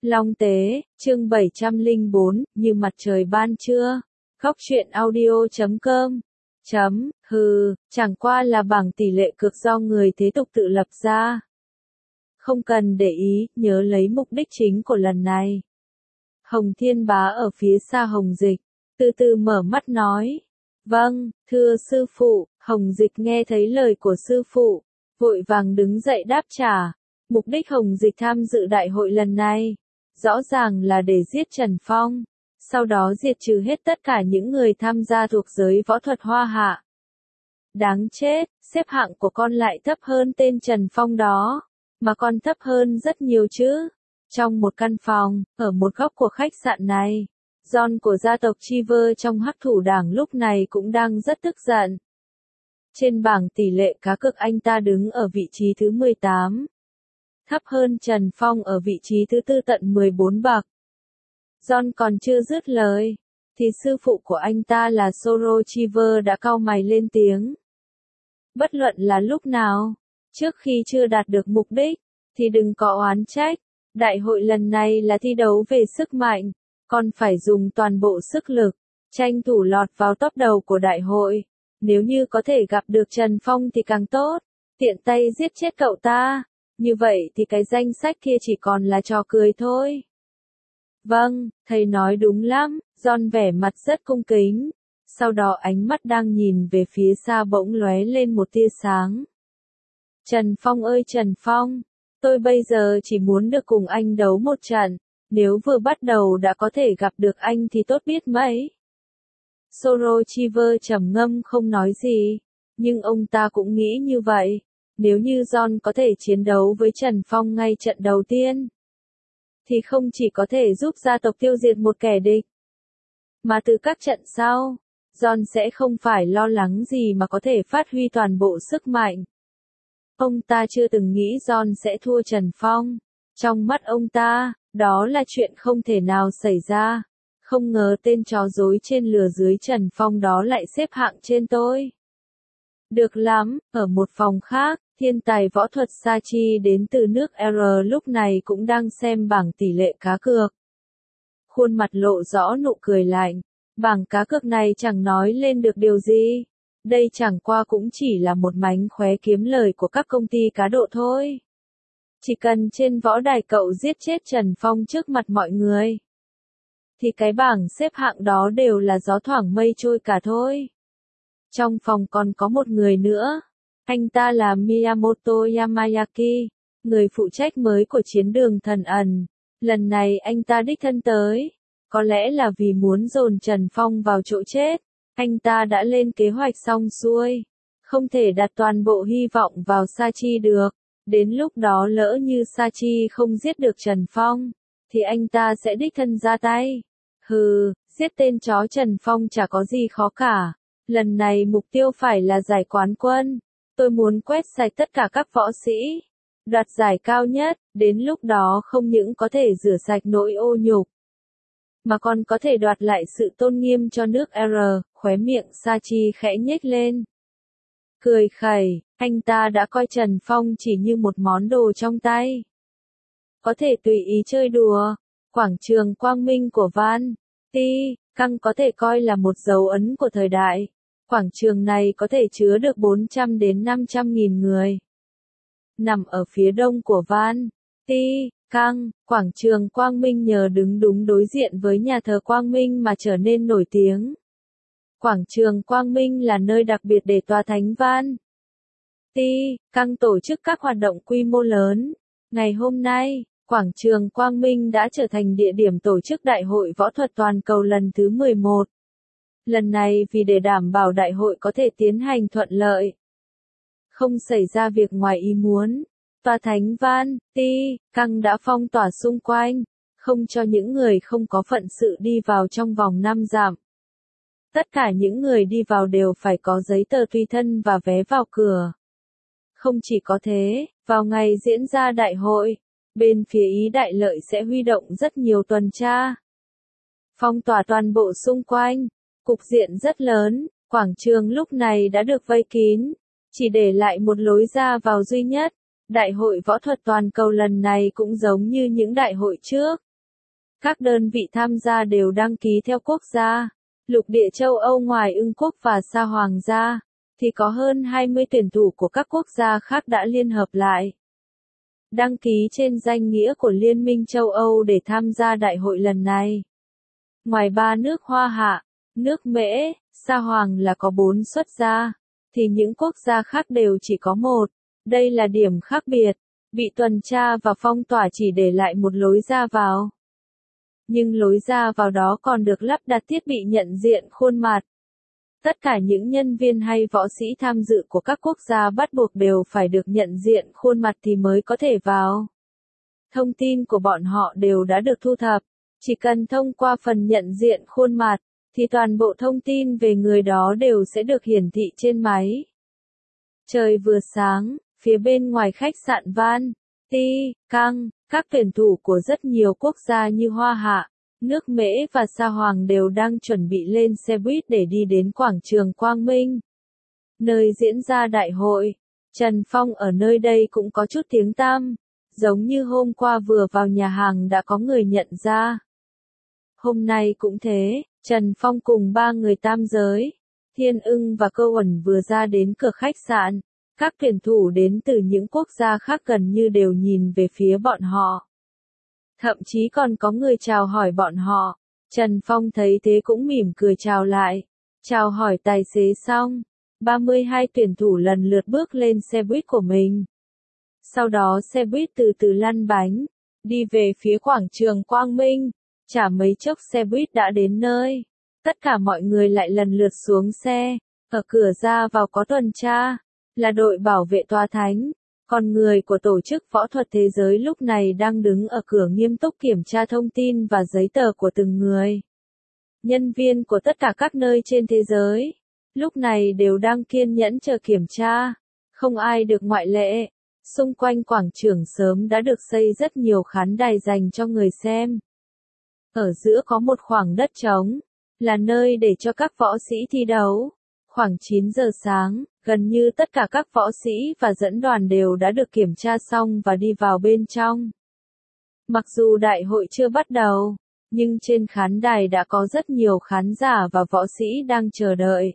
Long Tế, chương 704, như mặt trời ban trưa. Góc truyện audio.com. Chẳng qua là bảng tỷ lệ cược do người thế tục tự lập ra. Không cần để ý, nhớ lấy mục đích chính của lần này. Hồng Thiên Bá ở phía xa Hồng Dịch, từ từ mở mắt nói. Vâng, thưa sư phụ. Hồng Dịch nghe thấy lời của sư phụ, vội vàng đứng dậy đáp trả. Mục đích Hồng Dịch tham dự đại hội lần này, rõ ràng là để giết Trần Phong, sau đó diệt trừ hết tất cả những người tham gia thuộc giới võ thuật Hoa Hạ. Đáng chết, xếp hạng của con lại thấp hơn tên Trần Phong đó, mà còn thấp hơn rất nhiều chứ. Trong một căn phòng, ở một góc của khách sạn này, John của gia tộc Chiver trong Hắc Thủ Đảng lúc này cũng đang rất tức giận. Trên bảng tỷ lệ cá cược anh ta đứng ở vị trí thứ 18. Thấp hơn Trần Phong ở vị trí thứ 4 tận 14 bậc. John còn chưa dứt lời, thì sư phụ của anh ta là Soro Chiver đã cau mày lên tiếng. Bất luận là lúc nào, trước khi chưa đạt được mục đích, thì đừng có oán trách. Đại hội lần này là thi đấu về sức mạnh, còn phải dùng toàn bộ sức lực, tranh thủ lọt vào top đầu của đại hội. Nếu như có thể gặp được Trần Phong thì càng tốt, tiện tay giết chết cậu ta. Như vậy thì cái danh sách kia chỉ còn là trò cười thôi. Vâng, thầy nói đúng lắm. John vẻ mặt rất cung kính. Sau đó ánh mắt đang nhìn về phía xa bỗng lóe lên một tia sáng. Trần Phong ơi Trần Phong, tôi bây giờ chỉ muốn được cùng anh đấu một trận. Nếu vừa bắt đầu đã có thể gặp được anh thì tốt biết mấy. Soro Chiver trầm ngâm không nói gì, nhưng ông ta cũng nghĩ như vậy. Nếu như John có thể chiến đấu với Trần Phong ngay trận đầu tiên, thì không chỉ có thể giúp gia tộc tiêu diệt một kẻ địch, mà từ các trận sau, John sẽ không phải lo lắng gì mà có thể phát huy toàn bộ sức mạnh. Ông ta chưa từng nghĩ John sẽ thua Trần Phong. Trong mắt ông ta, đó là chuyện không thể nào xảy ra. Không ngờ tên chó dối trên lừa dưới Trần Phong đó lại xếp hạng trên tôi. Được lắm, ở một phòng khác, thiên tài võ thuật Sachi đến từ nước R lúc này cũng đang xem bảng tỷ lệ cá cược. Khuôn mặt lộ rõ nụ cười lạnh, bảng cá cược này chẳng nói lên được điều gì. Đây chẳng qua cũng chỉ là một mánh khóe kiếm lời của các công ty cá độ thôi. Chỉ cần trên võ đài cậu giết chết Trần Phong trước mặt mọi người, thì cái bảng xếp hạng đó đều là gió thoảng mây trôi cả thôi. Trong phòng còn có một người nữa. Anh ta là Miyamoto Yamayaki, người phụ trách mới của chiến đường thần ẩn. Lần này anh ta đích thân tới. Có lẽ là vì muốn dồn Trần Phong vào chỗ chết. Anh ta đã lên kế hoạch xong xuôi. Không thể đặt toàn bộ hy vọng vào Sachi được. Đến lúc đó lỡ như Sachi không giết được Trần Phong, thì anh ta sẽ đích thân ra tay. Giết tên chó Trần Phong chả có gì khó cả. Lần này mục tiêu phải là giải quán quân. Tôi muốn quét sạch tất cả các võ sĩ, đoạt giải cao nhất, đến lúc đó không những có thể rửa sạch nỗi ô nhục, mà còn có thể đoạt lại sự tôn nghiêm cho nước R. Khóe miệng Sachi khẽ nhếch lên. Cười khẩy, anh ta đã coi Trần Phong chỉ như một món đồ trong tay. Có thể tùy ý chơi đùa. Quảng trường Quang Minh của Van Ti Căng có thể coi là một dấu ấn của thời đại. Quảng trường này có thể chứa được 400 đến 500 nghìn người. Nằm ở phía đông của Van Ti Căng, quảng trường Quang Minh nhờ đứng đúng đối diện với nhà thờ Quang Minh mà trở nên nổi tiếng. Quảng trường Quang Minh là nơi đặc biệt để tòa thánh Van Ti Căng tổ chức các hoạt động quy mô lớn. Ngày hôm nay, quảng trường Quang Minh đã trở thành địa điểm tổ chức Đại hội Võ thuật Toàn cầu lần thứ 11. Lần này vì để đảm bảo đại hội có thể tiến hành thuận lợi, không xảy ra việc ngoài ý muốn, tòa thánh Van Ti Căng đã phong tỏa xung quanh, không cho những người không có phận sự đi vào trong vòng 5 dặm. Tất cả những người đi vào đều phải có giấy tờ tùy thân và vé vào cửa. Không chỉ có thế, vào ngày diễn ra đại hội, bên phía Ý Đại Lợi sẽ huy động rất nhiều tuần tra, phong tỏa toàn bộ xung quanh. Cục diện rất lớn, quảng trường lúc này đã được vây kín, chỉ để lại một lối ra vào duy nhất. Đại hội võ thuật toàn cầu lần này cũng giống như những đại hội trước, Các đơn vị tham gia đều đăng ký theo quốc gia. Lục địa châu Âu ngoài Ưng quốc và Sa Hoàng ra, thì có hơn 20 tuyển thủ của các quốc gia khác đã liên hợp lại. Đăng ký trên danh nghĩa của Liên minh châu Âu để tham gia đại hội lần này. Ngoài 3 nước Hoa Hạ, nước Mễ, Sa Hoàng là có 4 xuất gia, thì những quốc gia khác đều chỉ có 1. Đây là điểm khác biệt, bị tuần tra và phong tỏa chỉ để lại một lối ra vào. Nhưng lối ra vào đó còn được lắp đặt thiết bị nhận diện khuôn mặt. Tất cả những nhân viên hay võ sĩ tham dự của các quốc gia bắt buộc đều phải được nhận diện khuôn mặt thì mới có thể vào. Thông tin của bọn họ đều đã được thu thập. Chỉ cần thông qua phần nhận diện khuôn mặt, thì toàn bộ thông tin về người đó đều sẽ được hiển thị trên máy. Trời vừa sáng, phía bên ngoài khách sạn Van Ti Căng, các tuyển thủ của rất nhiều quốc gia như Hoa Hạ, nước Mễ và Sa Hoàng đều đang chuẩn bị lên xe buýt để đi đến quảng trường Quang Minh, nơi diễn ra đại hội. Trần Phong ở nơi đây cũng có chút tiếng tăm, giống như hôm qua vừa vào nhà hàng đã có người nhận ra. Hôm nay cũng thế, Trần Phong cùng 3 người tam giới, Thiên Ưng và Cơ Uẩn vừa ra đến cửa khách sạn. Các tuyển thủ đến từ những quốc gia khác gần như đều nhìn về phía bọn họ. Thậm chí còn có người chào hỏi bọn họ. Trần Phong thấy thế cũng mỉm cười chào lại. Chào hỏi tài xế xong, 32 tuyển thủ lần lượt bước lên xe buýt của mình. Sau đó xe buýt từ từ lăn bánh, đi về phía quảng trường Quang Minh. Chả mấy chốc xe buýt đã đến nơi. Tất cả mọi người lại lần lượt xuống xe. Ở cửa ra vào có tuần tra, là đội bảo vệ tòa thánh. Còn người của tổ chức võ thuật thế giới lúc này đang đứng ở cửa nghiêm túc kiểm tra thông tin và giấy tờ của từng người. Nhân viên của tất cả các nơi trên thế giới, lúc này đều đang kiên nhẫn chờ kiểm tra. Không ai được ngoại lệ. Xung quanh quảng trường sớm đã được xây rất nhiều khán đài dành cho người xem. Ở giữa có một khoảng đất trống, là nơi để cho các võ sĩ thi đấu. Khoảng 9 giờ sáng, gần như tất cả các võ sĩ và dẫn đoàn đều đã được kiểm tra xong và đi vào bên trong. Mặc dù đại hội chưa bắt đầu, nhưng trên khán đài đã có rất nhiều khán giả và võ sĩ đang chờ đợi.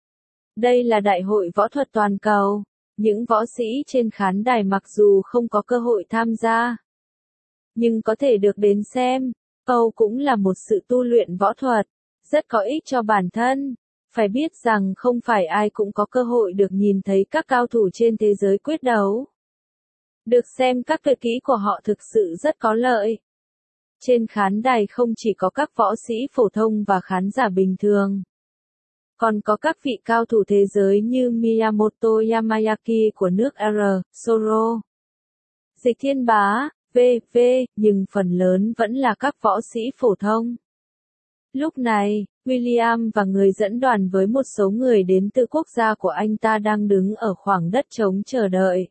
Đây là đại hội võ thuật toàn cầu. Những võ sĩ trên khán đài mặc dù không có cơ hội tham gia, nhưng có thể được đến xem. Âu cũng là một sự tu luyện võ thuật, rất có ích cho bản thân. Phải biết rằng không phải ai cũng có cơ hội được nhìn thấy các cao thủ trên thế giới quyết đấu. Được xem các tuyệt kỹ của họ thực sự rất có lợi. Trên khán đài không chỉ có các võ sĩ phổ thông và khán giả bình thường, còn có các vị cao thủ thế giới như Miyamoto Yamayaki của nước R, Soro, Dịch Thiên Bá, v.v., nhưng phần lớn vẫn là các võ sĩ phổ thông. Lúc này, William và người dẫn đoàn với một số người đến từ quốc gia của anh ta đang đứng ở khoảng đất trống chờ đợi.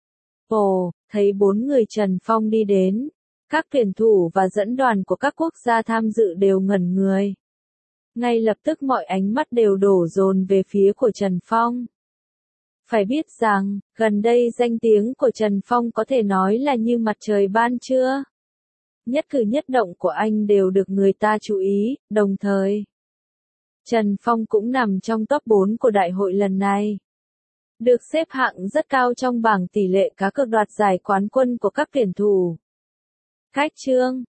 Ồ, thấy 4 người Trần Phong đi đến. Các tuyển thủ và dẫn đoàn của các quốc gia tham dự đều ngẩn người. Ngay lập tức mọi ánh mắt đều đổ dồn về phía của Trần Phong. Phải biết rằng, gần đây danh tiếng của Trần Phong có thể nói là như mặt trời ban trưa. Nhất cử nhất động của anh đều được người ta chú ý, đồng thời Trần Phong cũng nằm trong top 4 của đại hội lần này. Được xếp hạng rất cao trong bảng tỷ lệ cá cược đoạt giải quán quân của các tuyển thủ. Khách trương,